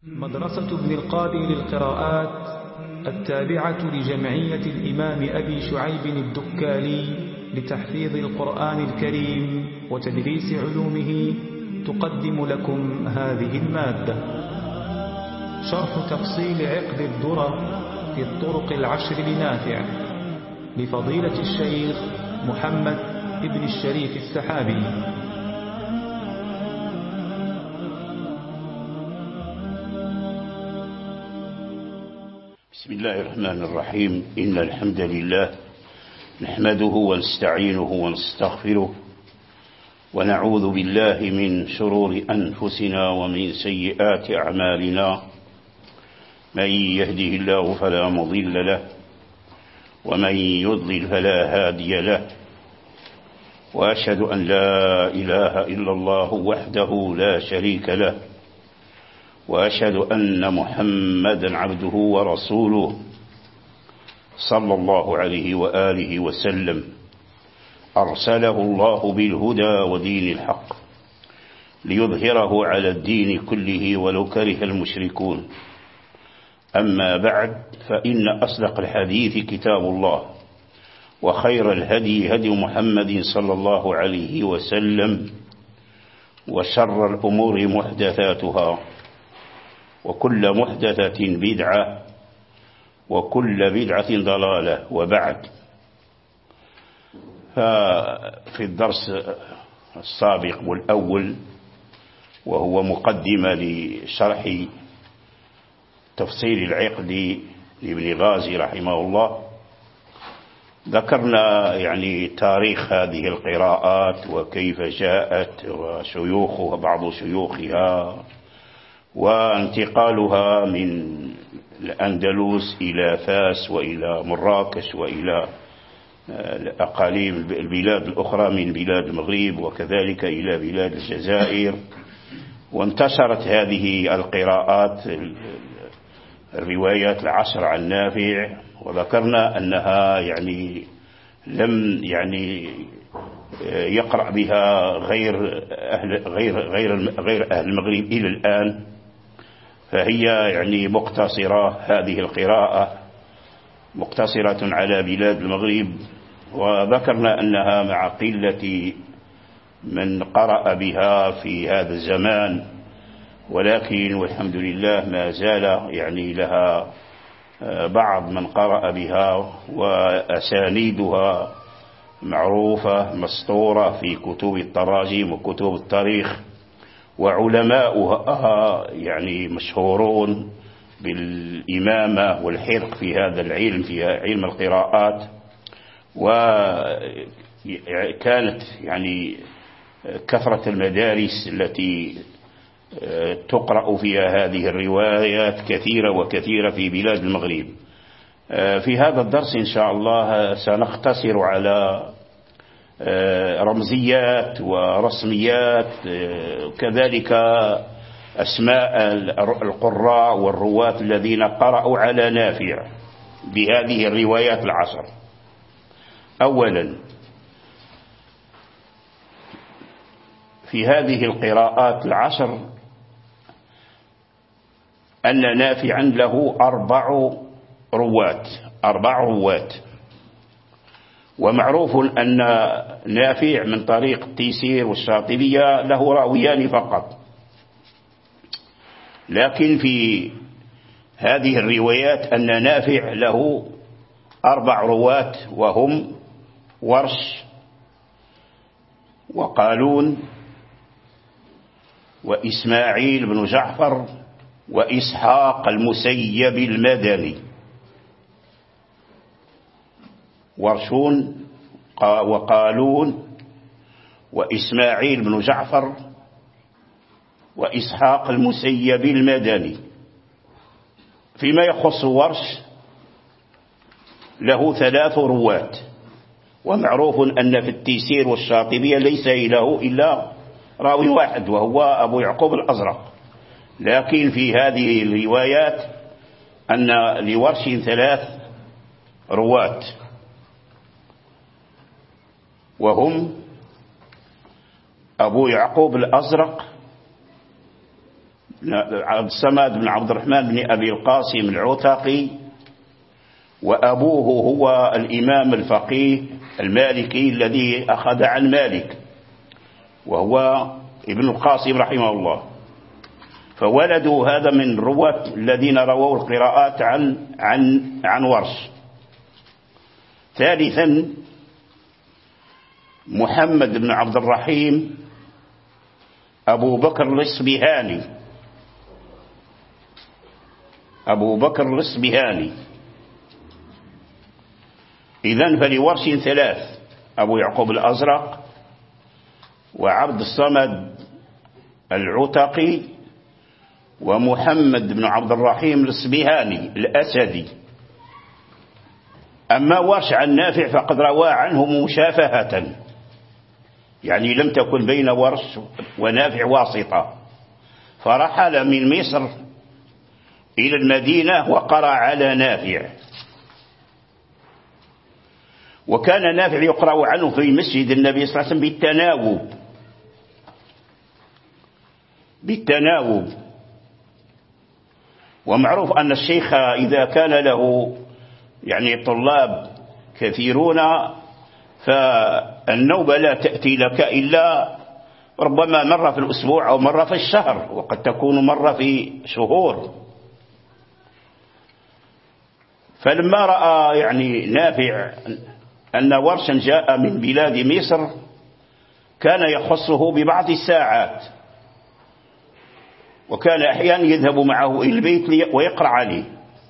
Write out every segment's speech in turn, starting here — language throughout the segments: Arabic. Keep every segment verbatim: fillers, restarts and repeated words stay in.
مدرسة ابن القاضي للقراءات التابعة لجمعية الإمام أبي شعيب الدكالي لتحفيظ القرآن الكريم وتدريس علومه تقدم لكم هذه المادة. شرح تفصيل عقد الدرر في الطرق العشر لنافع لفضيلة الشيخ محمد ابن الشريف السحابي. بسم الله الرحمن الرحيم. إن الحمد لله نحمده ونستعينه ونستغفره ونعوذ بالله من شرور أنفسنا ومن سيئات أعمالنا. من يهده الله فلا مضل له ومن يضلل فلا هادي له، وأشهد أن لا إله إلا الله وحده لا شريك له، وأشهد أن محمدا عبده ورسوله صلى الله عليه وآله وسلم، أرسله الله بالهدى ودين الحق ليظهره على الدين كله ولو كره المشركون. أما بعد، فإن أصدق الحديث كتاب الله، وخير الهدي هدي محمد صلى الله عليه وسلم، وشر الأمور محدثاتها، وكل محدثة بدعة، وكل بدعة ضلالة. وبعد، ففي الدرس السابق والأول، وهو مقدمة لشرح تفصيل العقد لابن غازي رحمه الله، ذكرنا يعني تاريخ هذه القراءات وكيف جاءت وشيوخها بعض شيوخها وانتقالها من الأندلس إلى فاس وإلى مراكش وإلى الأقاليم البلاد الأخرى من بلاد المغرب وكذلك إلى بلاد الجزائر. وانتشرت هذه القراءات الروايات العشر عن نافع، وذكرنا أنها يعني لم يعني يقرأ بها غير أهل غير غير غير أهل المغرب إلى الآن، فهي يعني مقتصرة، هذه القراءة مقتصرة على بلاد المغرب. وذكرنا أنها مع قلة من قرأ بها في هذا الزمان، ولكن والحمد لله ما زال يعني لها بعض من قرأ بها، وأسانيدها معروفة مسطورة في كتب التراجم وكتب التاريخ، وعلماؤها يعني مشهورون بالإمامة والحرق في هذا العلم، في علم القراءات. وكانت يعني كثرة المدارس التي تقرأ فيها هذه الروايات كثيرة وكثيرة في بلاد المغرب. في هذا الدرس إن شاء الله سنختصر على رمزيات ورسميات، كذلك أسماء القراء والرواة الذين قرأوا على نافع بهذه الروايات العشر. أولا، في هذه القراءات العشر أن نافعا له أربع رواة أربع رواة ومعروف أن نافع من طريق التيسير والشاطبية له راويان فقط، لكن في هذه الروايات أن نافع له أربع رواة، وهم ورش وقالون وإسماعيل بن جعفر وإسحاق المسيب المدني. ورشون وقالون وإسماعيل بن جعفر وإسحاق المسيب المدني. فيما يخص ورش له ثلاث رواة، ومعروف أن في التيسير والشاطبية ليس له إلا راوي واحد وهو أبو يعقوب الأزرق، لكن في هذه الروايات أن لورش ثلاث رواة، وهم أبو يعقوب الأزرق عبد الصمد بن عبد الرحمن بن أبي القاسم العتقي، وأبوه هو الإمام الفقيه المالكي الذي أخذ عن مالك وهو ابن القاسم رحمه الله. فولده هذا من رواة الذين رووا القراءات عن عن عن ورش. ثالثا محمد بن عبد الرحيم أبو بكر الإصبهاني أبو بكر الإصبهاني إذن فلورش ثلاث: أبو يعقوب الأزرق، وعبد الصمد العتقي، ومحمد بن عبد الرحيم الإصبهاني الأسدي. أما ورش عن نافع فقد روى عنه مشافهة، يعني لم تكن بين ورش ونافع واسطة، فرحل من مصر إلى المدينة وقرأ على نافع. وكان نافع يقرأ عنه في مسجد النبي صلى الله عليه وسلم بالتناوب بالتناوب ومعروف أن الشيخ إذا كان له يعني طلاب كثيرون فالنوبة لا تأتي لك إلا ربما مرة في الأسبوع أو مرة في الشهر، وقد تكون مرة في شهور. فلما رأى يعني نافع أن ورشا جاء من بلاد مصر كان يخصه ببعض الساعات، وكان أحيانا يذهب معه إلى البيت ويقرأ عليه.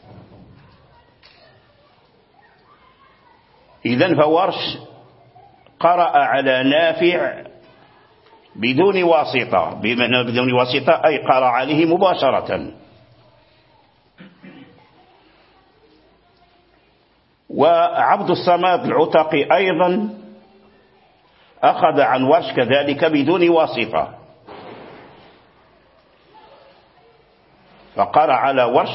إذن فورش قرأ على نافع بدون واسطة، بمعنى بدون واسطة أي قرأ عليه مباشرة. وعبد الصمد العتقي أيضا أخذ عن ورش كذلك بدون واسطة، فقرأ على ورش.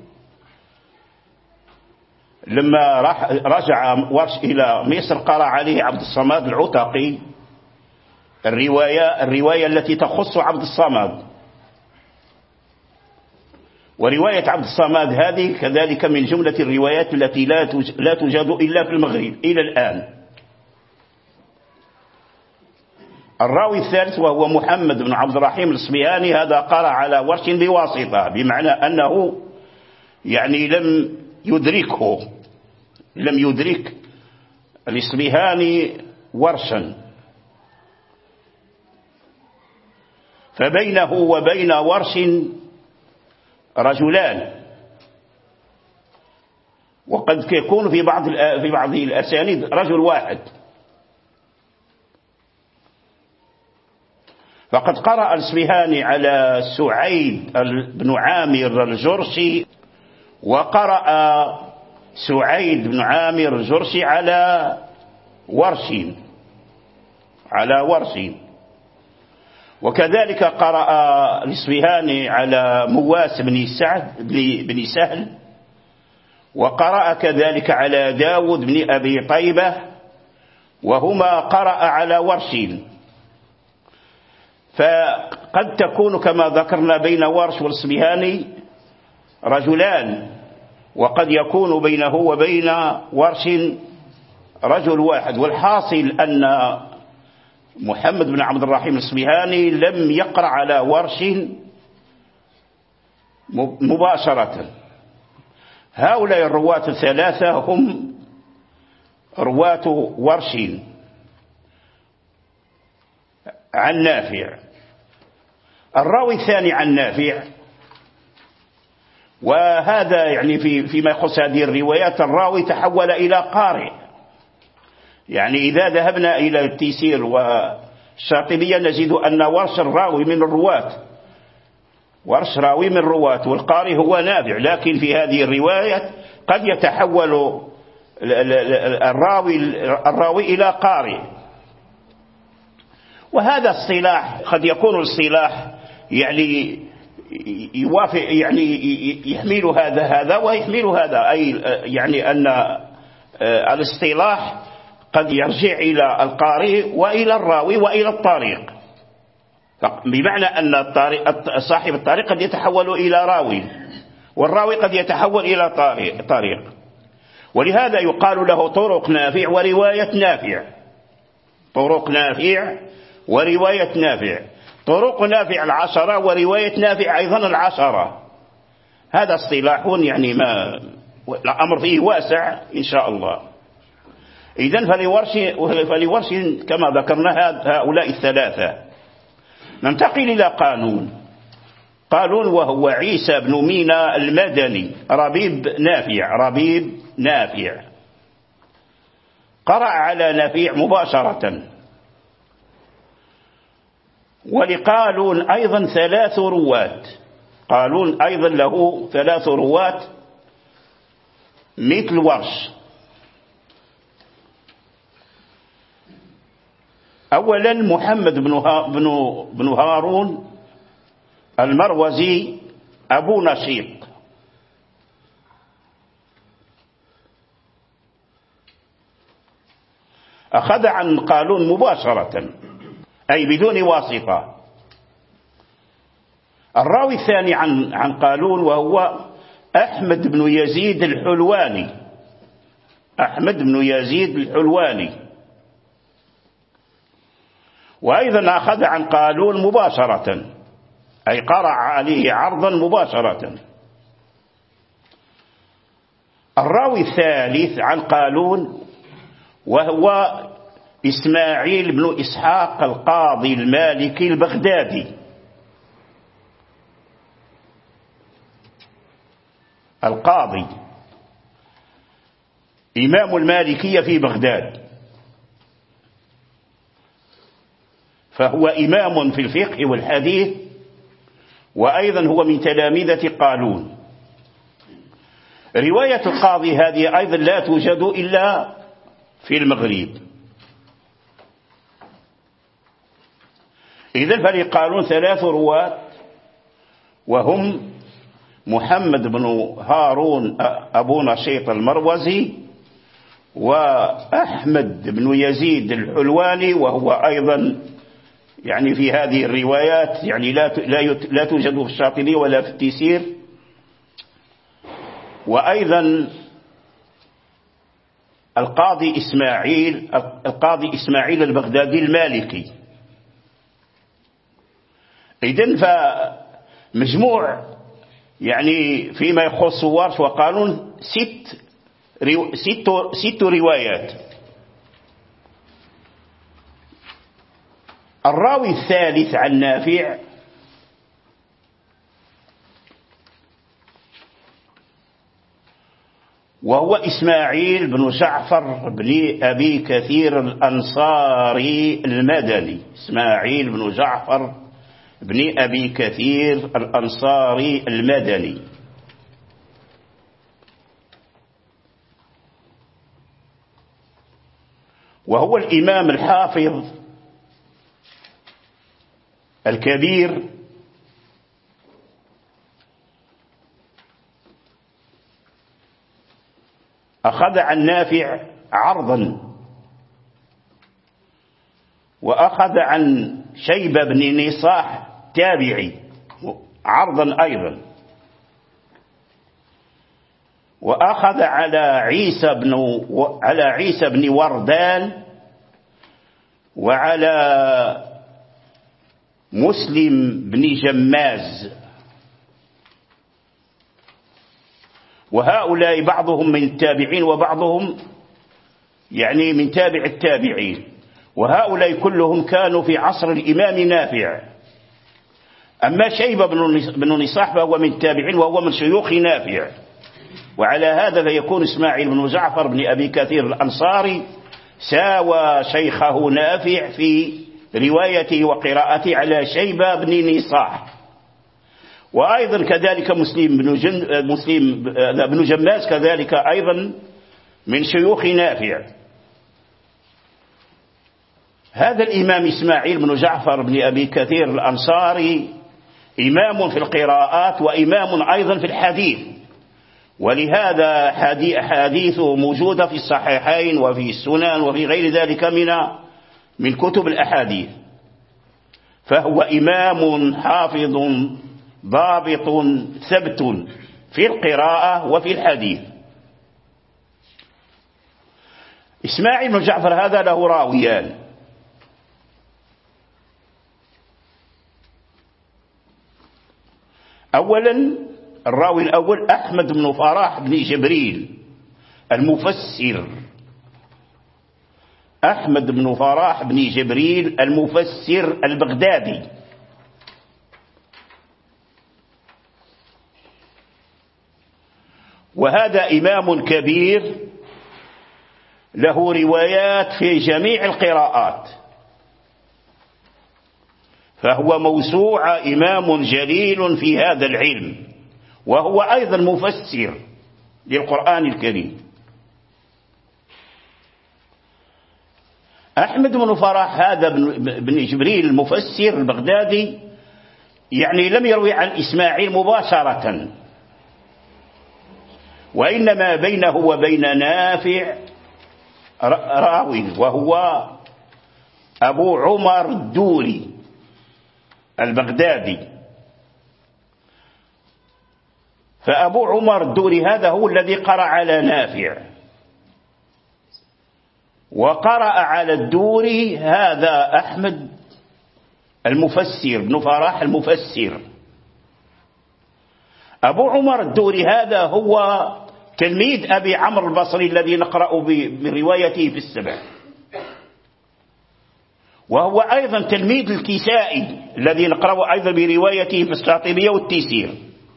لما رجع ورش إلى مصر قرأ عليه عبد الصمد العتقي الرواية الرواية التي تخص عبد الصمد. ورواية عبد الصمد هذه كذلك من جملة الروايات التي لا توجد إلا في المغرب إلى الآن. الراوي الثالث وهو محمد بن عبد الرحيم الإصبهاني، هذا قرأ على ورش بواسطة، بمعنى أنه يعني لم يدركه لم يدرك الإصبهاني ورشا، فبينه وبين ورش رجلان، وقد يكون في بعض في بعض الأسانيد رجل واحد. فقد قرأ الإصبهاني على سعيد بن عامر الجرشي، وقرأ سعيد بن عامر الجرشي على ورش على ورش وكذلك قرأ الإصبهاني على مواس بن سعد بن سهل، وقرأ كذلك على داود بن أبي طيبة، وهما قرأ على ورش. فقد تكون كما ذكرنا بين ورش والإصبهاني رجلان، وقد يكون بينه وبين ورش رجل واحد. والحاصل أن محمد بن عبد الرحيم الإصبهاني لم يقرأ على ورش مباشرة. هؤلاء الرواة الثلاثة هم رواة ورش عن نافع. الراوي الثاني عن نافع، وهذا يعني في فيما يخص هذه الروايات الراوي تحول إلى قارئ. يعني إذا ذهبنا إلى التيسير والشاطبية نجد أن ورش الراوي من الرواة ورش راوي من الرواة، والقارئ هو نافع. لكن في هذه الرواية قد يتحول الراوي الراوي إلى قارئ، وهذا الصلاح قد يكون الصلاح يعني يوافق، يعني يحمل هذا هذا ويحمل هذا، أي يعني أن الاصطلاح قد يرجع إلى القارئ وإلى الراوي وإلى الطريق. بمعنى أن الطريق صاحب الطريق قد يتحول إلى راوي، والراوي قد يتحول إلى طريق، ولهذا يقال له طرق نافع ورواية نافع. طرق نافع ورواية نافع، طرق نافع العشرة ورواية نافع أيضا العشرة. هذا اصطلاح يعني ما الأمر فيه واسع إن شاء الله. إذن فلورش, فلورش كما ذكرنا هؤلاء الثلاثة. ننتقل إلى قانون. قانون وهو عيسى بن مينا المدني ربيب نافع ربيب نافع قرأ على نافع مباشرة. ولقالون أيضا ثلاث رواة، قالون أيضا له ثلاث رواة مثل ورش. أولا محمد بن هارون المروزي أبو نشيط، أخذ عن قالون مباشرة أي بدون واسطة. الراوي الثاني عن عن قالون وهو أحمد بن يزيد الحلواني، أحمد بن يزيد الحلواني، وأيضا أخذ عن قالون مباشرة أي قرأ عليه عرضا مباشرة. الراوي الثالث عن قالون وهو إسماعيل بن إسحاق القاضي المالكي البغدادي، القاضي إمام المالكية في بغداد، فهو إمام في الفقه والحديث، وأيضا هو من تلامذة قالون. رواية القاضي هذه أيضا لا توجد إلا في المغرب. إذن فلقالون ثلاث رواة وهم محمد بن هارون أبو نشيط المروزي، وأحمد بن يزيد الحلواني، وهو أيضا يعني في هذه الروايات يعني لا لا توجد في الشاطبي ولا في التيسير. وأيضا القاضي إسماعيل القاضي إسماعيل البغدادي المالكي. إذن فمجموع يعني فيما يخص ورش وقانون ست ست ست روايات. الراوي الثالث عن نافع وهو إسماعيل بن جعفر بن أبي كثير الأنصاري المدني، إسماعيل بن جعفر بن أبي كثير الأنصاري المدني. وهو الإمام الحافظ الكبير أخذ عن نافع عرضا، وأخذ عن شيبة بن نصاح تابعي عرضا أيضا، وأخذ على عيسى بن على عيسى بن وردان وعلى مسلم بن جماز. وهؤلاء بعضهم من التابعين وبعضهم يعني من تابع التابعين، وهؤلاء كلهم كانوا في عصر الإمام نافع. أما شيبة بن نصاح فهو من التابعين وهو من شيوخ نافع، وعلى هذا فيكون إسماعيل بن جعفر بن أبي كثير الأنصاري ساوى شيخه نافع في روايته وقراءته على شيبة بن نصاح. وأيضا كذلك مسلم بن, جن مسلم بن جماز كذلك أيضا من شيوخ نافع. هذا الإمام إسماعيل بن جعفر بن أبي كثير الأنصاري إمام في القراءات وإمام أيضا في الحديث، ولهذا حديثه موجودة في الصحيحين وفي السنن وفي غير ذلك من من كتب الأحاديث. فهو إمام حافظ ضابط ثبت في القراءة وفي الحديث. إسماعيل بن جعفر هذا له راويان. أولا الراوي الأول أحمد بن فراح بن جبريل المفسر، أحمد بن فراح بن جبريل المفسر البغدادي، وهذا إمام كبير له روايات في جميع القراءات، فهو موسوعة إمام جليل في هذا العلم، وهو أيضا مفسر للقرآن الكريم. أحمد بن فراح هذا بن جبريل المفسر البغدادي يعني لم يروي عن إسماعيل مباشرة، وإنما بينه وبين نافع راوي وهو أبو عمر الدوري البغدادي. فأبو عمر الدوري هذا هو الذي قرأ على نافع، وقرأ على الدوري هذا أحمد المفسر بن فراح المفسر. أبو عمر الدوري هذا هو تلميذ أبي عمرو البصري الذي نقرأ بروايته في السبع، وهو أيضا تلميذ الكسائي الذي نقرأ أيضا بروايته في الشاطبية والتيسير.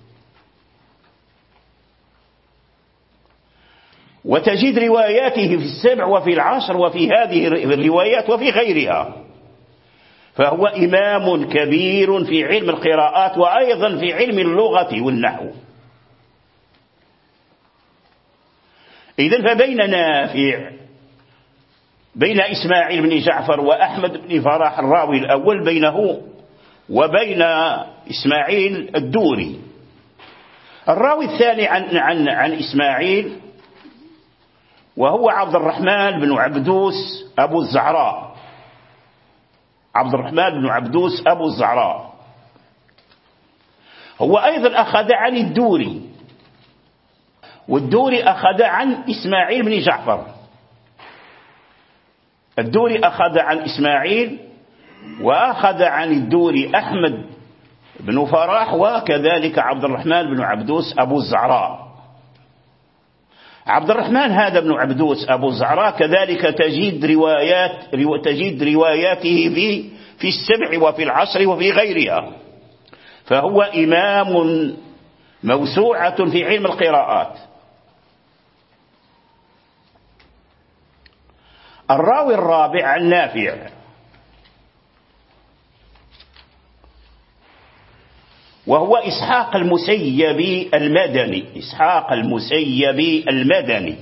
وتجد رواياته في السبع وفي العشر وفي هذه الروايات وفي غيرها، فهو إمام كبير في علم القراءات وأيضا في علم اللغة والنحو. إذن فبين نافع بين إسماعيل بن جعفر وأحمد بن فراح الراوي الأول بينه وبين إسماعيل الدوري. الراوي الثاني عن, عن, عن إسماعيل وهو عبد الرحمن بن عبدوس أبو الزعراء، عبد الرحمن بن عبدوس أبو الزعراء هو أيضا أخذ عن الدوري، والدوري أخذ عن إسماعيل بن جعفر. الدوري أخذ عن إسماعيل وأخذ عن الدوري أحمد بن فراح وكذلك عبد الرحمن بن عبدوس أبو الزعراء. عبد الرحمن هذا بن عبدوس أبو الزعراء كذلك تجد روايات تجد رواياته في في السبع وفي العشر وفي غيرها، فهو إمام موسوعة في علم القراءات. الراوي الرابع عن نافع وهو إسحاق المسيبي المدني، إسحاق المسيبي المدني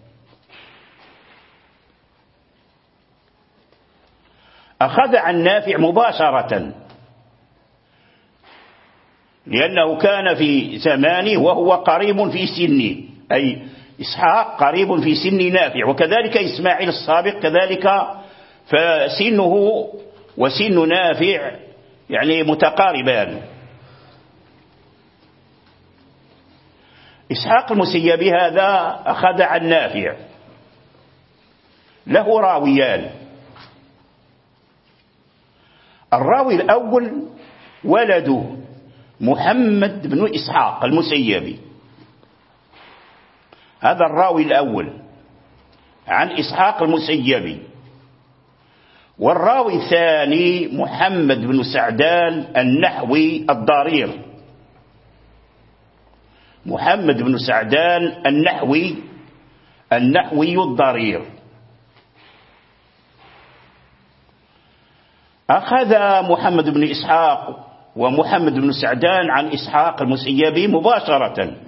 أخذ عن نافع مباشرة، لأنه كان في زمانه وهو قريب في سنه، أي إسحاق قريب في سن نافع، وكذلك إسماعيل السابق كذلك، فسنه وسن نافع يعني متقاربان. إسحاق المسيبي هذا أخذ عن نافع، له راويان. الراوي الأول ولده محمد بن إسحاق المسيبي، هذا الراوي الأول عن إسحاق المسيبي. والراوي الثاني محمد بن سعدان النحوي الضرير، محمد بن سعدان النحوي النحوي الضرير. أخذ محمد بن إسحاق ومحمد بن سعدان عن إسحاق المسيبي مباشرة،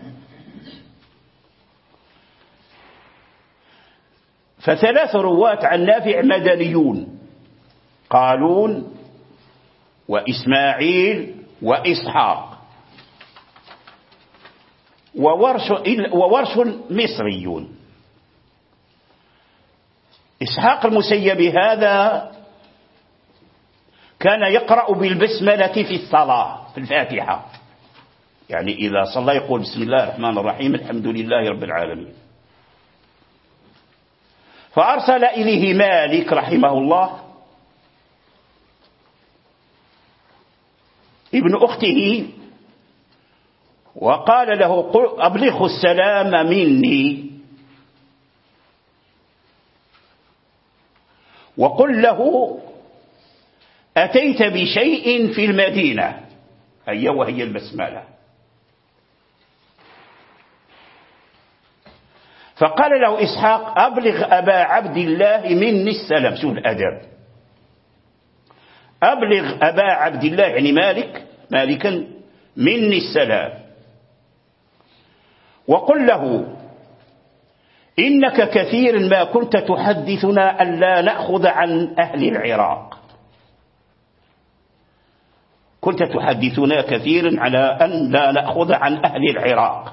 فثلاث رواة عن نافع مدنيون، قالون وإسماعيل وإسحاق، وورش, وورش مصريون. إسحاق المسيبي هذا كان يقرأ بالبسملة في الصلاة في الفاتحة، يعني إذا صلى يقول بسم الله الرحمن الرحيم الحمد لله رب العالمين. فأرسل إليه مالك رحمه الله ابن أخته وقال له أبلغ السلام مني وقل له أتيت بشيء في المدينة، هي وهي البسملة. فقال له إسحاق أبلغ أبا عبد الله مني السلام. شوف الأدب، أبلغ أبا عبد الله يعني مالك مالكا مني السلام وقل له إنك كثير ما كنت تحدثنا أن لا نأخذ عن أهل العراق، كنت تحدثنا كثيرا على أن لا نأخذ عن أهل العراق.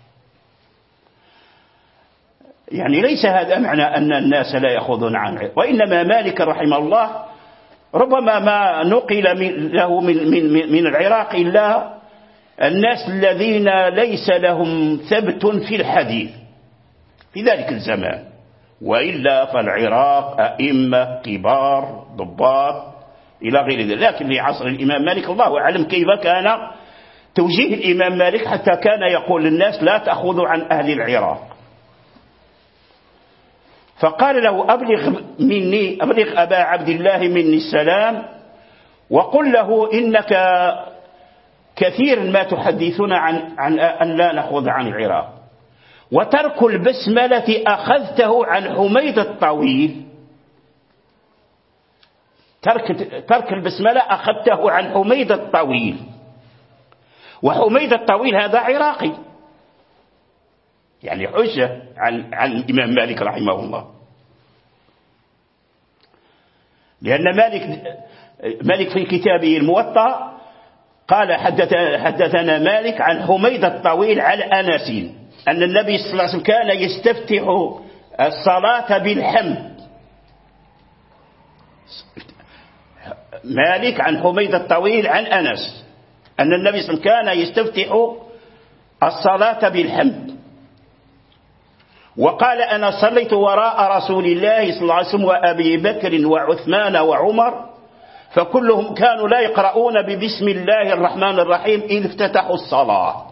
يعني ليس هذا معنى أن الناس لا يأخذون عن العراق، وإنما مالك رحمه الله ربما ما نقل له من, من, من العراق إلا الناس الذين ليس لهم ثبت في الحديث في ذلك الزمان، وإلا فالعراق أئمة كبار ضباط إلى غير ذلك. لكن في عصر الإمام مالك الله أعلم كيف كان توجيه الإمام مالك حتى كان يقول للناس لا تأخذوا عن أهل العراق. فقال له أبلغ مني أبلغ أبا عبد الله مني السلام وقل له إنك كثير ما تحدثنا عن, عن أن لا نأخذ عن العراق، وترك البسملة أخذته عن حميد الطويل، ترك, ترك البسملة أخذته عن حميد الطويل، وحميد الطويل هذا عراقي، يعني حجة عن, عن الإمام مالك رحمه الله. لأن مالك, مالك في كتابه الموطأ قال حدث حدثنا مالك عن حميد الطويل عن أنس أن النبي صلى الله عليه وسلم كان يستفتح الصلاة بالحمد. مالك عن حميد الطويل عن أنس أن النبي صلى الله عليه وسلم كان يستفتح الصلاة بالحمد. وقال أنا صليت وراء رسول الله صلى الله عليه وسلم وأبي بكر وعثمان وعمر فكلهم كانوا لا يقرؤون ببسم الله الرحمن الرحيم إذ افتتحوا الصلاة.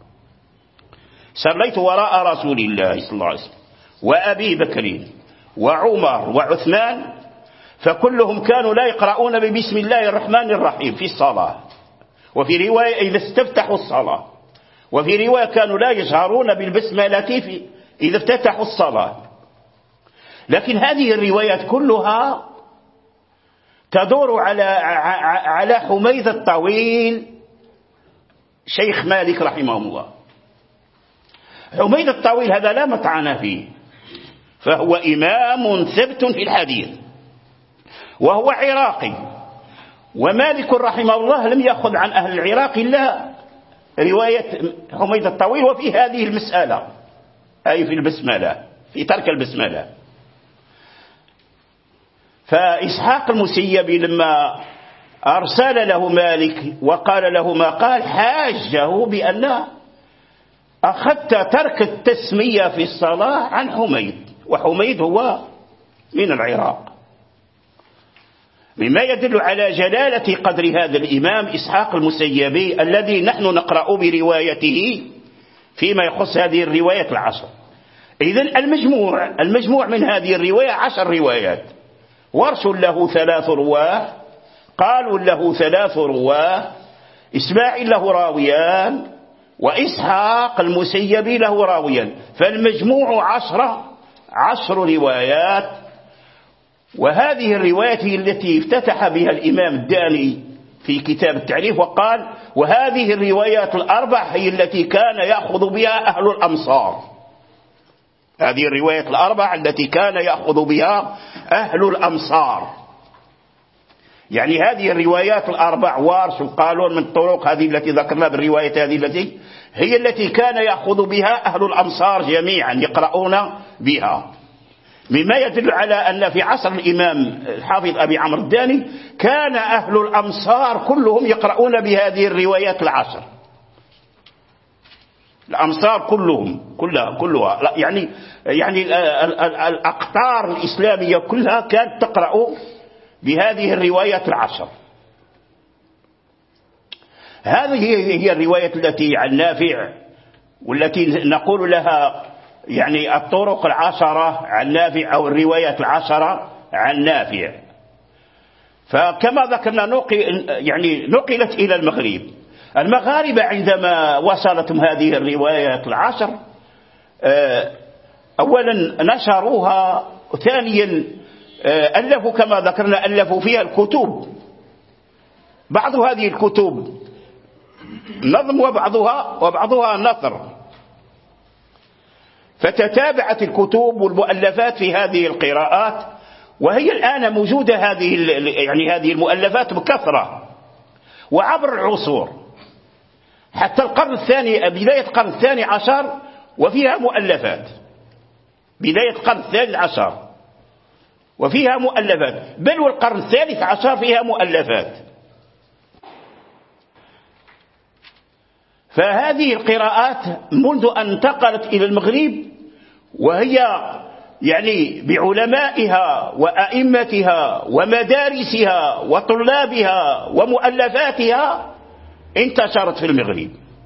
صليت وراء رسول الله صلى الله عليه وسلم وأبي بكر وعمر وعثمان فكلهم كانوا لا يقرؤون ببسم الله الرحمن الرحيم في الصلاة، وفي رواية إذا استفتحوا الصلاة، وفي رواية كانوا لا يجهرون بالبسملة في إذا افتتحوا الصلاة. لكن هذه الروايات كلها تدور على على حميد الطويل شيخ مالك رحمه الله. حميد الطويل هذا لا مطعن فيه، فهو إمام ثبت في الحديث وهو عراقي، ومالك رحمه الله لم يأخذ عن أهل العراق إلا رواية حميد الطويل وفي هذه المسألة، أي في البسملة، في ترك البسملة. فإسحاق المسيبي لما أرسل له مالك وقال له ما قال حاجه بأن أخذت ترك التسمية في الصلاة عن حميد، وحميد هو من العراق، مما يدل على جلالة قدر هذا الإمام إسحاق المسيبي الذي نحن نقرأ بروايته فيما يخص هذه الرواية العشر. إذن المجموع المجموع من هذه الرواية عشر روايات. ورش له ثلاث رواه، قالوا له ثلاث رواه، إسماعيل له راويان، وإسحاق المسيبي له راويان، فالمجموع عشرة عشر روايات. وهذه الروايات هي التي افتتح بها الإمام الداني في كتاب التعريف وقال وهذه الروايات الأربع هي التي كان يأخذ بها أهل الأمصار. هذه الروايات الأربع التي كان يأخذ بها أهل الأمصار، يعني هذه الروايات الأربع وارش وقالون من الطرق هذه التي ذكرنا بالرواية هذه التي هي التي كان يأخذ بها أهل الأمصار جميعا يقرؤون بها. مما يدل على أن في عصر الإمام الحافظ أبي عمرو الداني كان أهل الأمصار كلهم يقرؤون بهذه الروايات العشر. الأمصار كلهم كلها كلها يعني يعني الأقطار الإسلامية كلها كانت تقرأ بهذه الروايات العشر. هذه هي الرواية التي عن نافع، والتي نقول لها يعني الطرق العشرة عن نافع أو الروايات العشرة عن نافع. فكما ذكرنا نقل يعني نقلت إلى المغرب. المغاربة عندما وصلتهم هذه الروايات العشر أولا نشروها، ثانيا ألفوا كما ذكرنا ألفوا فيها الكتب. بعض هذه الكتب نظم وبعضها وبعضها نثر، فتتابعت الكتب والمؤلفات في هذه القراءات، وهي الآن موجودة هذه يعني هذه المؤلفات بكثرة وعبر العصور حتى القرن الثاني، بداية القرن الثاني عشر وفيها مؤلفات، بداية القرن الثالث عشر وفيها مؤلفات، بل والقرن الثالث عشر فيها مؤلفات. فهذه القراءات منذ أن انتقلت إلى المغرب وهي يعني بعلمائها وأئمتها ومدارسها وطلابها ومؤلفاتها انتشرت في المغرب.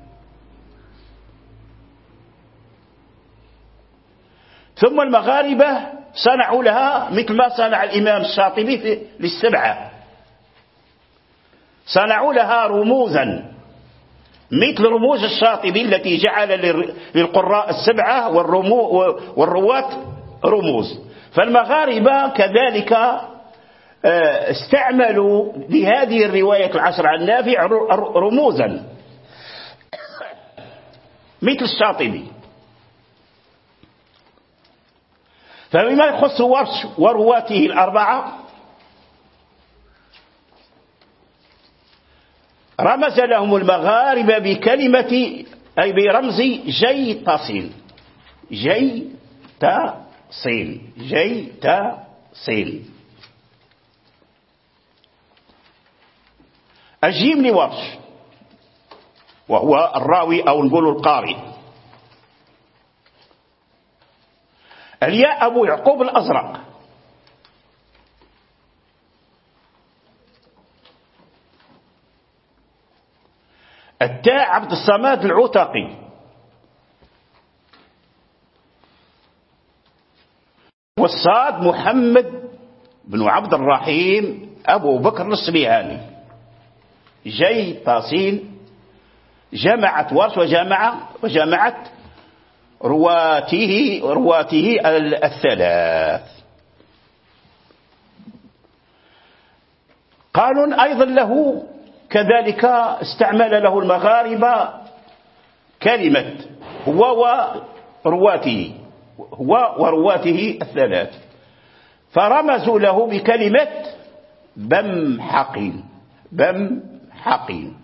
ثم المغاربة صنعوا لها مثل ما صنع الإمام الشاطبي للسبعة، صنعوا لها رموزا مثل رموز الشاطبي التي جعل للقراء السبعة والرواة رموز. فالمغاربة كذلك استعملوا لهذه الرواية العشر عن نافع رموزا مثل الشاطبي. فبما يخص ورش ورواته الأربعة رمز لهم المغاربة بكلمة أي برمز جي تصين، جي تصين، جي تصين. الجيم لورش وهو الراوي أو نقول القارئ. الياء أبو يعقوب الأزرق. التاء عبد الصمد العتقي. والصاد محمد بن عبد الرحيم أبو بكر الصبيهاني. جي طاسين جمعت ورش وجمع وجمعت رواته رواته الثلاث. قالون أيضا له كذلك استعمل له المغاربة كلمة هو ورواته، هو ورواته الثلاث، فرمزوا له بكلمة بمحقين، بمحقين،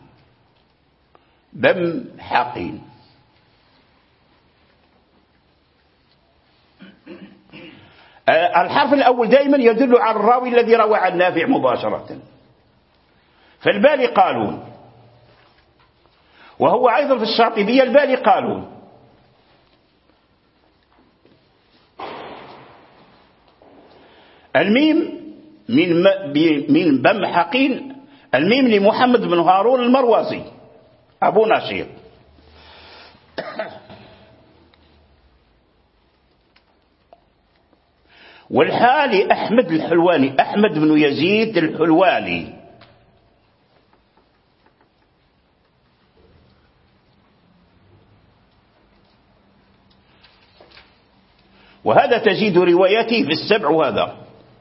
بمحقين. الحرف الأول دائما يدل على الراوي الذي روى عن نافع مباشرة. فالبالي قالون، وهو أيضا في الشاطبية البالي قالون. الميم من من بمحقين، الميم لمحمد بن هارون المروزي أبو نشيط. والحالي أحمد الحلواني، أحمد بن يزيد الحلواني. وهذا تزيد روايته في السبع، وهذا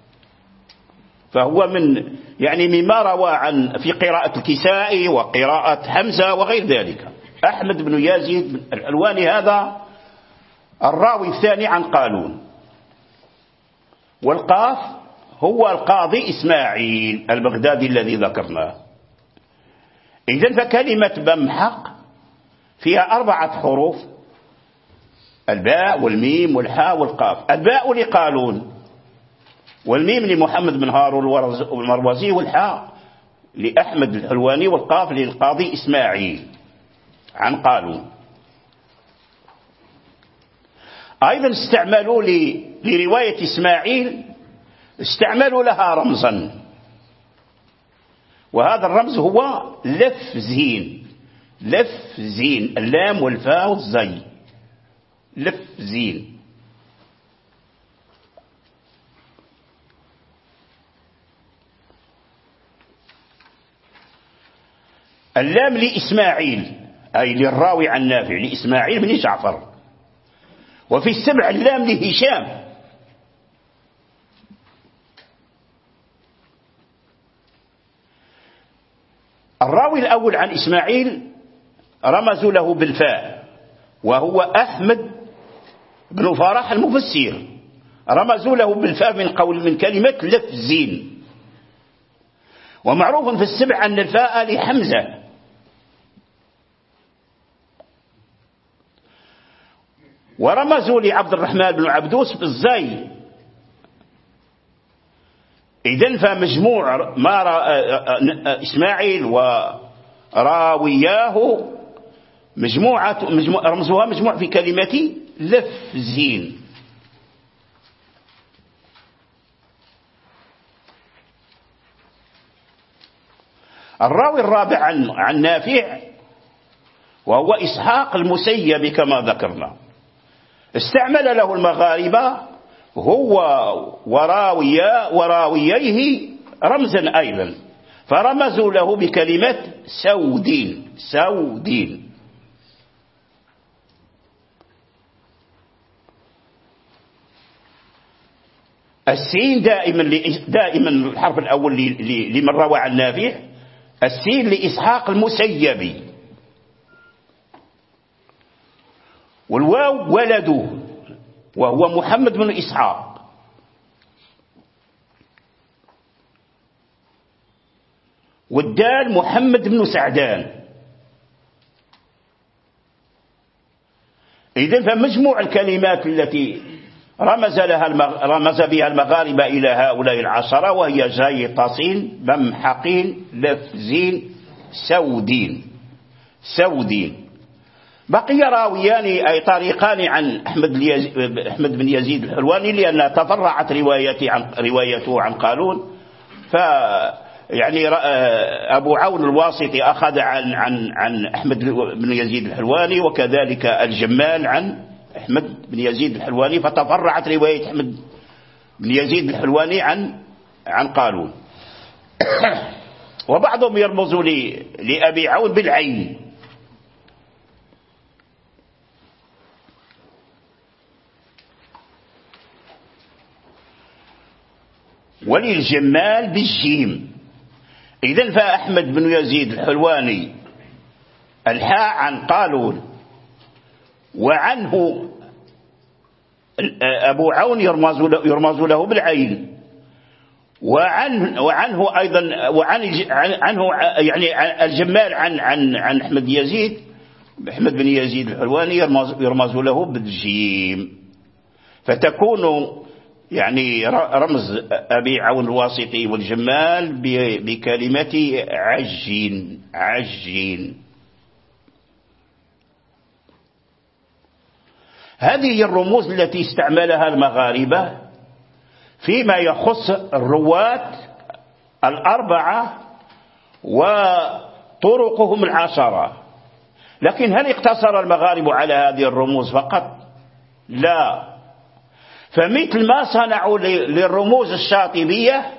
فهو من يعني مما روى عن في قراءة الكسائي وقراءة حمزة وغير ذلك. أحمد بن يزيد الحلواني هذا الراوي الثاني عن قالون. والقاف هو القاضي إسماعيل البغدادي الذي ذكرناه. إذن فكلمة بمحق فيها أربعة حروف الباء والميم والحاء والقاف. الباء لقالون، والميم لمحمد بن هارون المروزي، والحاء لأحمد الحلواني، والقاف للقاضي إسماعيل عن قالون. أيضا استعملوا لرواية إسماعيل استعملوا لها رمزا، وهذا الرمز هو لفزين. لفزين، اللام والفاء والزي، لفزين. اللام لإسماعيل أي للراوي عن نافع، لإسماعيل بن جعفر. وفي السبع اللام لهشام. الراوي الأول عن إسماعيل رمزوا له بالفاء، وهو أحمد بن فرح المفسر، رمزوا له بالفاء من قول من كلمة لفزين. ومعروف في السبع أن الفاء لحمزة. ورمزوا لعبد الرحمن بن عبدوس بالزي. إذن فمجموع ما إسماعيل وراوياه مجموعة مجموع رمزها مجموع في كلمة لفزين. الراوي الرابع عن, عن نافع وهو إسحاق المسيب كما ذكرنا، استعمل له المغاربة هو وراويا وراوييه رمزا أيضا، فرمزوا له بكلمة سودين. سودين. السين دائما دائما الحرف الأول لمن روى عن نافع، السين لإسحاق المسيبي، والواو ولده وهو محمد بن إسحاق، والدال محمد بن سعدان. إذن فمجموع الكلمات التي رمز لها رمز بها المغاربة إلى هؤلاء العشرة، وهي جاي تصين ممحقين لفزين سودين. سودين. بقي راويان أي طريقان عن أحمد, أحمد بن يزيد الحلواني، لأن تفرعت روايته عن, روايته عن قالون. ف يعني أبو عون الواسطي أخذ عن, عن, عن أحمد بن يزيد الحلواني، وكذلك الجمال عن أحمد بن يزيد الحلواني، فتفرعت رواية أحمد بن يزيد الحلواني عن, عن قالون. وبعضهم يرمز لأبي عون بالعين. وللجمال بالجيم. إذن فأحمد بن يزيد الحلواني الحاء عن قالون، وعنه أبو عون يرمز له, يرمز له بالعين، وعنه, وعنه أيضا وعن عنه يعني الجمال عن عن عن أحمد يزيد أحمد بن يزيد الحلواني يرمز, يرمز له بالجيم. فتكون يعني رمز أبي عون الواسطي والجمال بكلمة عجين. عجين. هذه هي الرموز التي استعملها المغاربة فيما يخص الرواة الأربعة وطرقهم العشرة. لكن هل اقتصر المغاربة على هذه الرموز فقط؟ لا. فمثل ما صنعوا للرموز الشاطبية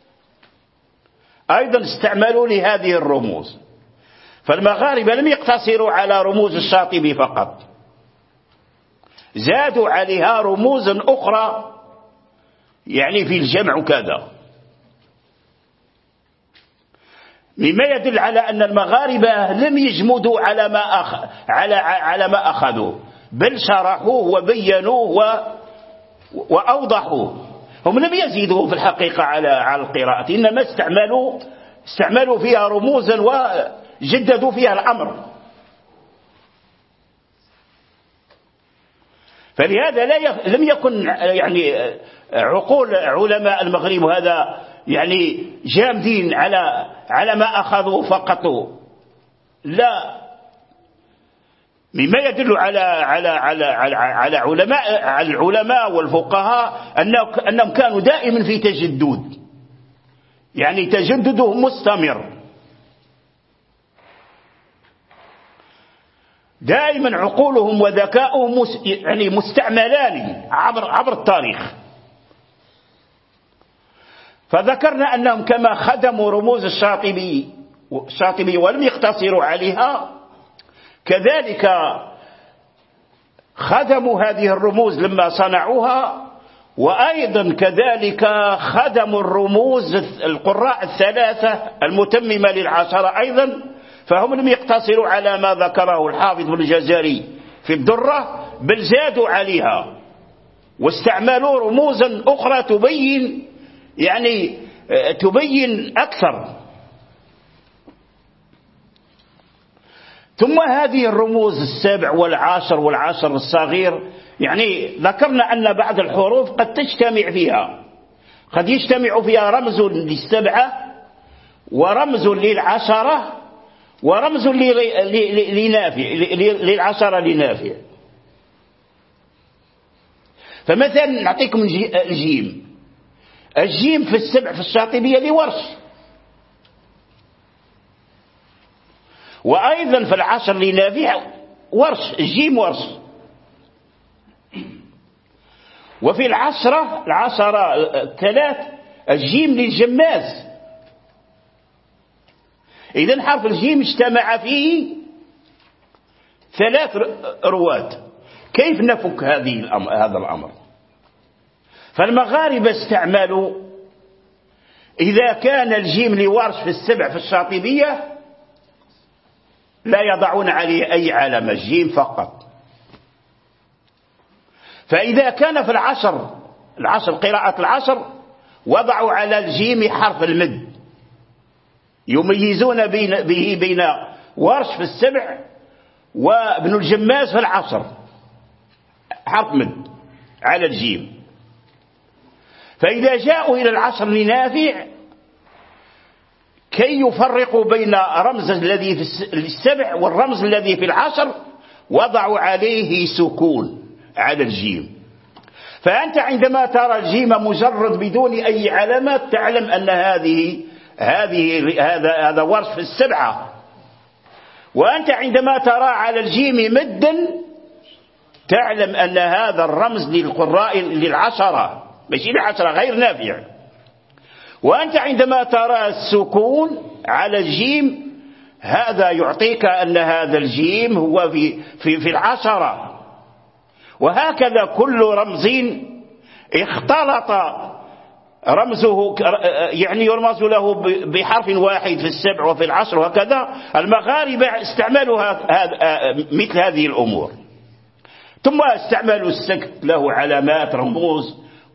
أيضا استعملوا لهذه الرموز. فالمغاربة لم يقتصروا على رموز الشاطبي فقط، زادوا عليها رموزا أخرى يعني في الجمع كذا، مما يدل على أن المغاربة لم يجمدوا على ما أخ... على على ما أخذوا، بل شرحوه وبينوه و... وأوضحوه. هم لم يزيدوا في الحقيقة على على القراءة، إنما استعملوا استعملوا فيها رموزا وجددوا فيها الأمر. فلهذا لا يف... لم يكن يعني عقول علماء المغرب هذا يعني جامدين على على ما أخذوا فقط، لا، مما يدل على على على على, على علماء على العلماء والفقهاء أنهم كانوا دائما في تجدد، يعني تجددهم مستمر، دائما عقولهم وذكاؤهم يعني مستعملان عبر عبر التاريخ. فذكرنا أنهم كما خدموا رموز الشاطبي الشاطبي ولم يقتصروا عليها، كذلك خدموا هذه الرموز لما صنعوها، وأيضا كذلك خدموا الرموز القراء الثلاثة المتممة للعشرة أيضا، فهم لم يقتصروا على ما ذكره الحافظ بن الجزري في الدرة، بل زادوا عليها واستعملوا رموزا أخرى تبين يعني تبين أكثر. ثم هذه الرموز السبع والعاشر والعاشر الصغير، يعني ذكرنا أن بعض الحروف قد تجتمع فيها، قد يجتمع فيها رمز للسبعة ورمز للعشرة ورمز لنافع للعشرة لنافع. فمثلا نعطيكم الجيم، الجيم في السبع في الشاطبية لورش، وأيضا في العشر لنافع ورش، الجيم ورش. وفي العشرة العشرة الثلاث الجيم للجماز. إذن حرف الجيم اجتمع فيه ثلاث رواد. كيف نفك هذه الأمر هذا الأمر؟ فالمغاربة استعملوا إذا كان الجيم لورش في السبع في الشاطبية لا يضعون عليه أي علامة، الجيم فقط. فإذا كان في العشر العشر قراءة العشر وضعوا على الجيم حرف المد، يميزون بين به بين ورش في السبع وابن الجماز في العشر، حرف مد على الجيم. فإذا جاءوا إلى العشر لنافع كي يفرقوا بين رمز الذي في السبع والرمز الذي في العشر وضعوا عليه سكون على الجيم. فأنت عندما ترى الجيم مجرد بدون أي علامات تعلم أن هذه هذه هذا هذا ورش في السبعة. وأنت عندما ترى على الجيم مدا تعلم أن هذا الرمز للقراء للعشرة، ماشي للعشرة غير نافع. وأنت عندما ترى السكون على الجيم هذا يعطيك أن هذا الجيم هو في في في العشرة. وهكذا كل رمز اختلط رمزه يعني يرمز له بحرف واحد في السبع وفي العشر، وهكذا المغاربة استعملوا مثل هذه الأمور. ثم استعملوا السكت له علامات رموز،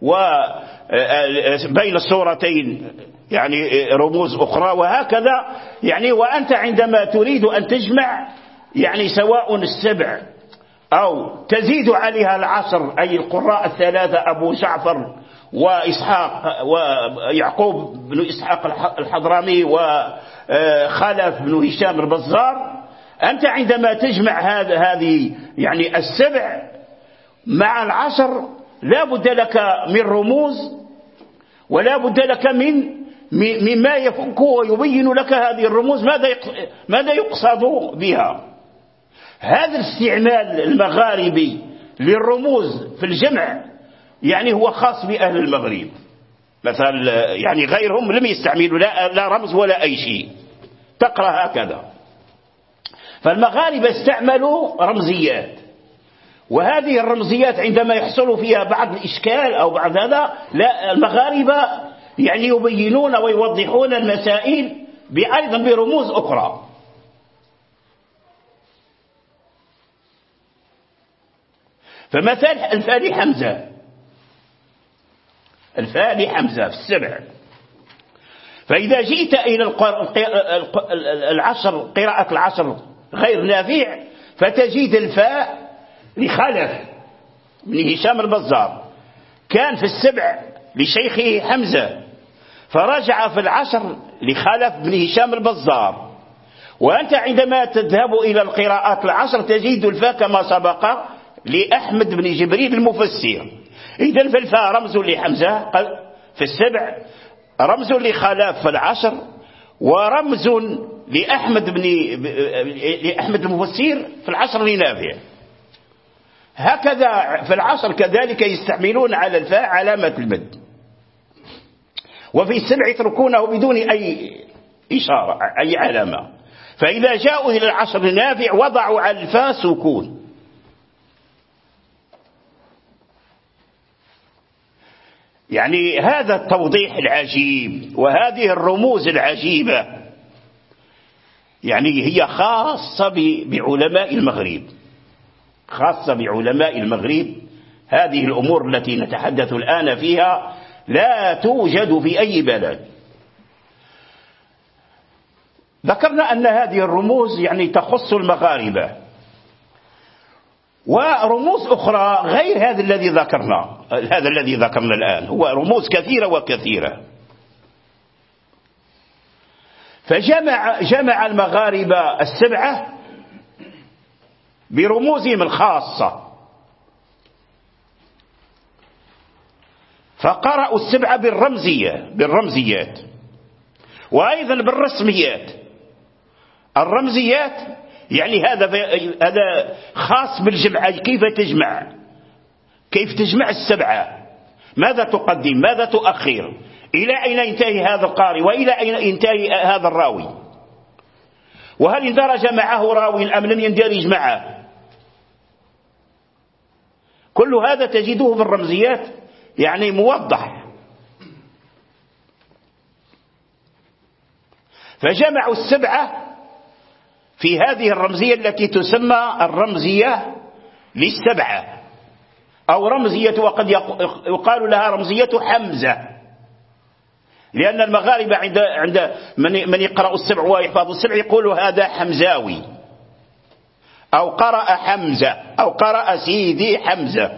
وبين الصورتين يعني رموز أخرى، وهكذا يعني. وأنت عندما تريد أن تجمع يعني سواء السبع أو تزيد عليها العشر أي القراء الثلاثة أبو جعفر وإسحاق ويعقوب بن إسحاق الحضرمي وخلف بن هشام البزار، أنت عندما تجمع هذا هذه يعني السبع مع العشر لا بد لك من رموز ولا بد لك من مما يفك ويبين لك هذه الرموز ماذا ماذا يقصد بها. هذا الاستعمال المغاربي للرموز في الجمع يعني هو خاص بأهل المغرب، مثلا يعني غيرهم لم يستعملوا لا, لا رمز ولا أي شيء، تقرأ هكذا. فالمغاربة استعملوا رمزيات، وهذه الرمزيات عندما يحصل فيها بعض الإشكال أو بعض هذا لا المغاربة يعني يبينون ويوضحون المسائل أيضا برموز أخرى. فمثال الفاء حمزة، الفاء حمزة في السبع، فإذا جئت إلى العشر قراءة العشر غير نافع فتجد الفاء لخلف بن هشام البزار كان في السبع لشيخه حمزة، فرجع في العشر لخلف بن هشام البزار. وأنت عندما تذهب إلى القراءات العشر تجد الفاء كما سبق لأحمد بن جبريل المفسر. إذن في الفاء رمز لحمزة في السبع، رمز لخلاف في العشر، ورمز لأحمد بن لأحمد المفسر في العشر لنافع. هكذا في العشر كذلك يستعملون على الفاء علامة المد، وفي السبع يتركونه بدون أي إشارة أي علامة. فإذا جاءوا إلى العشر لنافع وضعوا على الفاء سكون. يعني هذا التوضيح العجيب وهذه الرموز العجيبة يعني هي خاصة بعلماء المغرب، خاصة بعلماء المغرب. هذه الأمور التي نتحدث الآن فيها لا توجد في أي بلد. ذكرنا أن هذه الرموز يعني تخص المغاربة، ورموز أخرى غير هذا الذي ذكرنا هذا الذي ذكرنا الآن، هو رموز كثيرة وكثيرة. فجمع جمع المغاربة السبعة برموزهم الخاصة، فقرأوا السبعة بالرمزية بالرمزيات وأيضا بالرسميات. الرمزيات يعني هذا هذا خاص بالجمع، كيف تجمع كيف تجمع السبعة، ماذا تقدم ماذا تؤخر، إلى أين ينتهي هذا القارئ وإلى أين ينتهي هذا الراوي، وهل اندرج معه راوي أم لم يندرج معه. كل هذا تجده في الرمزيات يعني موضح. فجمعوا السبعة في هذه الرمزية التي تسمى الرمزية للسبعة أو رمزية، وقد يقال لها رمزية حمزة، لأن المغاربة عند عند من يقرأ السبع ويحفظ السبع يقول هذا حمزاوي أو قرأ حمزة أو قرأ سيدي حمزة.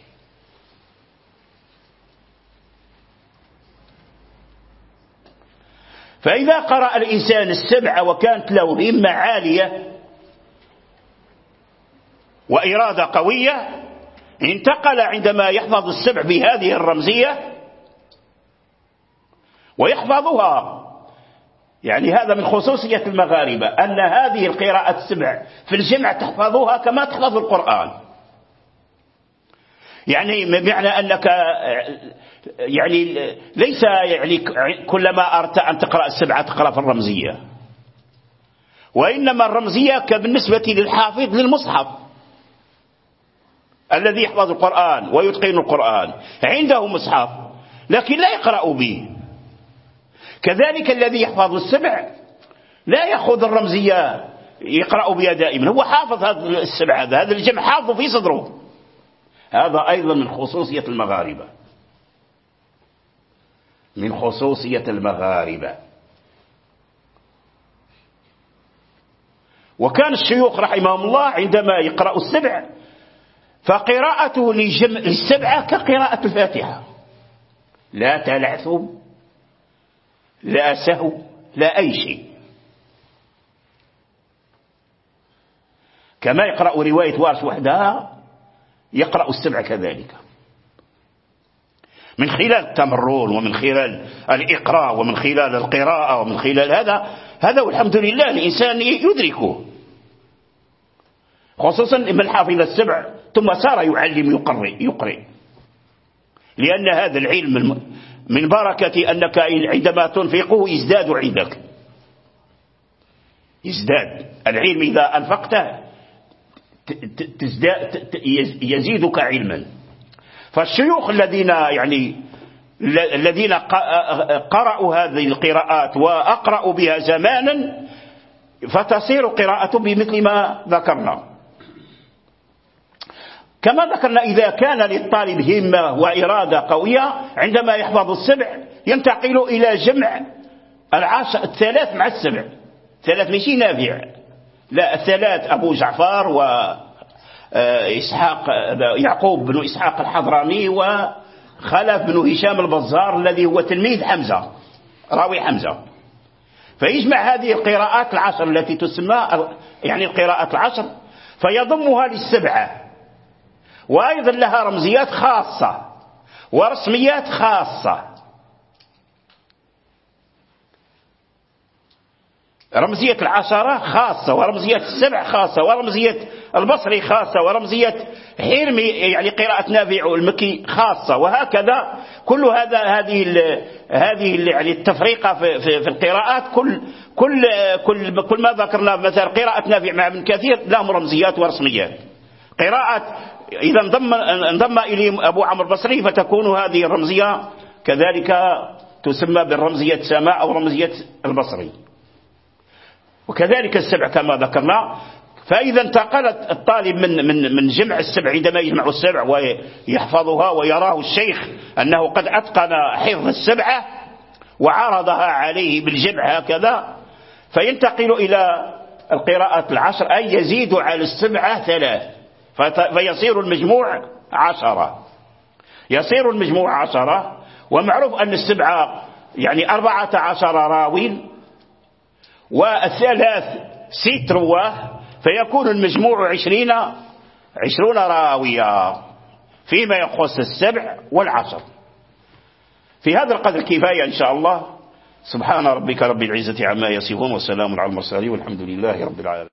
فإذا قرأ الإنسان السبعة وكانت له همة عالية وإرادة قوية انتقل عندما يحفظ السبع بهذه الرمزية ويحفظها. يعني هذا من خصوصية المغاربة أن هذه القراءة السبع في الجمع تحفظها كما تحفظ القرآن. يعني بمعنى أنك يعني ليس يعني كلما أردت أن تقرأ السبعة تقرأ في الرمزية، وإنما الرمزية كبالنسبة للحافظ للمصحف الذي يحفظ القرآن ويتقن القرآن عنده مصحف لكن لا يقرأ به. كذلك الذي يحفظ السبع لا يأخذ الرمزية يقرأ بها دائما، هو حافظ هذا السبع، هذا هذا الجمع حافظ في صدره. هذا أيضا من خصوصية المغاربة من خصوصية المغاربة. وكان الشيوخ رحمهم الله عندما يقرأوا السبع فقراءته للسبعة كقراءة الفاتحة، لا تلعثم لا سهو لا أي شيء، كما يقرأ رواية وارث وحدها يقرأ السبع كذلك، من خلال التمرون ومن خلال الإقراء ومن خلال القراءة ومن خلال هذا هذا والحمد لله الإنسان يدركه، خصوصا من حافظ السبع ثم صار يعلم يقرئ يقرئ لأن هذا العلم من بركة أنك عندما تنفقه يزداد عندك، يزداد العلم إذا أنفقته تزداد يزيدك علما. فالشيوخ الذين يعني الذين قرأوا هذه القراءات وأقرأوا بها زمانا فتصير قراءة بمثل ما ذكرنا. كما ذكرنا إذا كان للطالب همة وإرادة قوية عندما يحفظ السبع ينتقل إلى جمع العشر الثلاث مع السبع، ثلاث ماشي نافع، لا الثلاث أبو جعفر إسحاق يعقوب بن إسحاق الحضرمي وخلف بن هشام البزار الذي هو تلميذ حمزة راوي حمزة. فيجمع هذه القراءات العشر التي تسمى يعني القراءات العشر فيضمها للسبعة، وأيضا لها رمزيات خاصة ورسميات خاصة. رمزية العشرة خاصة، ورمزية السبع خاصة، ورمزية البصري خاصة، ورمزية حرمي يعني قراءة نافع المكي خاصة، وهكذا. كل هذا هذه ال هذه ال يعني التفريقة في, في, في القراءات كل كل كل كل ما ذكرنا مثلا قراءة نافع مع ابن كثير لهم رمزيات ورسميات. قراءة إذا انضم انضم إليه أبو عمرو البصري فتكون هذه الرمزية كذلك تسمى بالرمزية سماع أو رمزية البصري، وكذلك السبع كما ذكرنا. فإذا انتقلت الطالب من من من جمع السبع عندما يجمع السبع ويحفظها ويراه الشيخ أنه قد أتقن حفظ السبعة وعرضها عليه بالجمع هكذا، فينتقل إلى القراءة العشر أي يزيد على السبعة ثلاث، فيصير المجموع عشرة يصير المجموع عشرة. ومعروف أن السبعة يعني أربعة عشر راوي والثلاث ست رواه، فيكون المجموع عشرين عشرون راوية فيما يخص السبع والعشر. في هذا القدر كفاية إن شاء الله. سبحان ربك رب العزة عما يصفون، وسلام على المرسلين، والحمد لله رب العالمين.